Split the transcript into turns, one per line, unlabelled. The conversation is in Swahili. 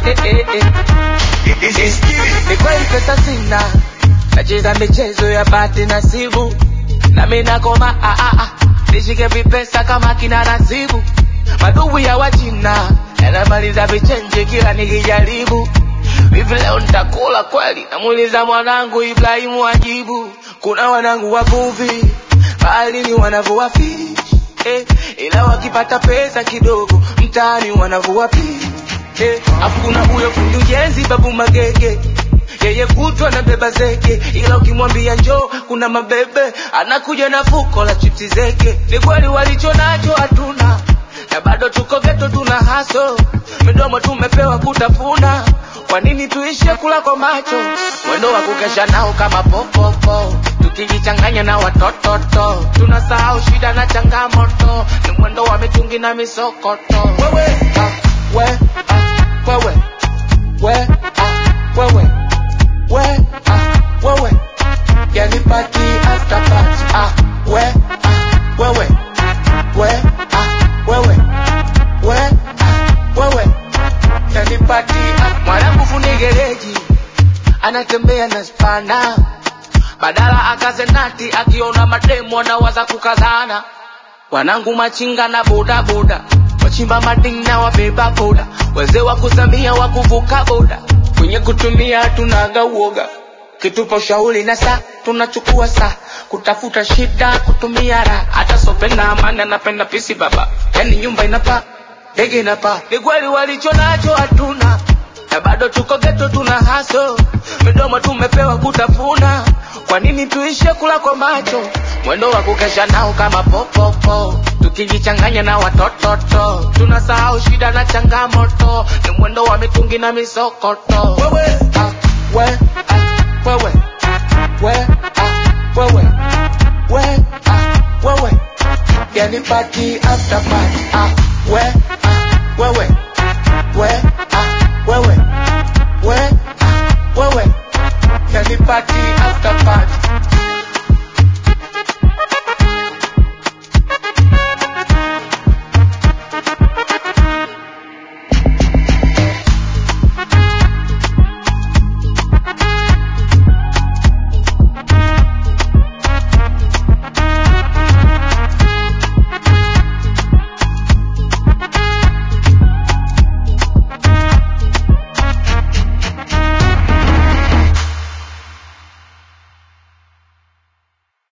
Ni kweli pesa sina, nacheza michezo ya bahati nasibu, na mimi nakoma nishike vipesa kama kina Nasibu. Madugu ya wachina yanamaliza vichenje kila nikijaribu. Hivi leo nitakula kweli? Namuuliza mwanangu Ibrahimu ajibu. Kuna wanangu wavuvi baharini wanavua fish, ila wakipata pesa kidogo mtaani wanavua fish. Afu kuna huyo fundi ujenzi Babu Magege, yeye kutwa na beba zeke, ila ukimwambia njoo kuna mabebe anakuja na fuko la chipsi zeke. Ni kweli walicho nacho hatuna, na bado tuko geto tuna haso, midomo tumepewa kutafuna. Kwa nini tuishie kula kwa macho? Mwendo wa kukesha nao kama popopo, tukijichanganya na watoto tunasahau shida na changamoto. Ni mwendo wa mitungi na misokoto. Wewe wewe wewe yani party after party. Wewe yani party. Mwanangu fundi gereji anatembea na spana, badala akazenati akiona mademo anawaza kukazana. Wanangu machinga na boda boda, wachimba madini na wabeba boda, wazee wa kuzamia wa kuvuka boda, kwenye kutumia tunaga uoga. Kitupa ushauri na saa tunachukua saa, kutafuta shida kutumia raha. Hata sopena amani anapenda pisi baba, yani nyumba inapa ndege inapa. Ni kweli walicho nacho hatuna, na bado tuko geto tuna haso, midomo tumepewa kutafuna. Kwa nini tuishie kula kwa macho? Mwendo wa kukesha nao kama popopo, tukijichanganya na watoto tunasahau shida na changamoto. Ni mwendo wa mitungi na misokoto. Wewe yani party after party.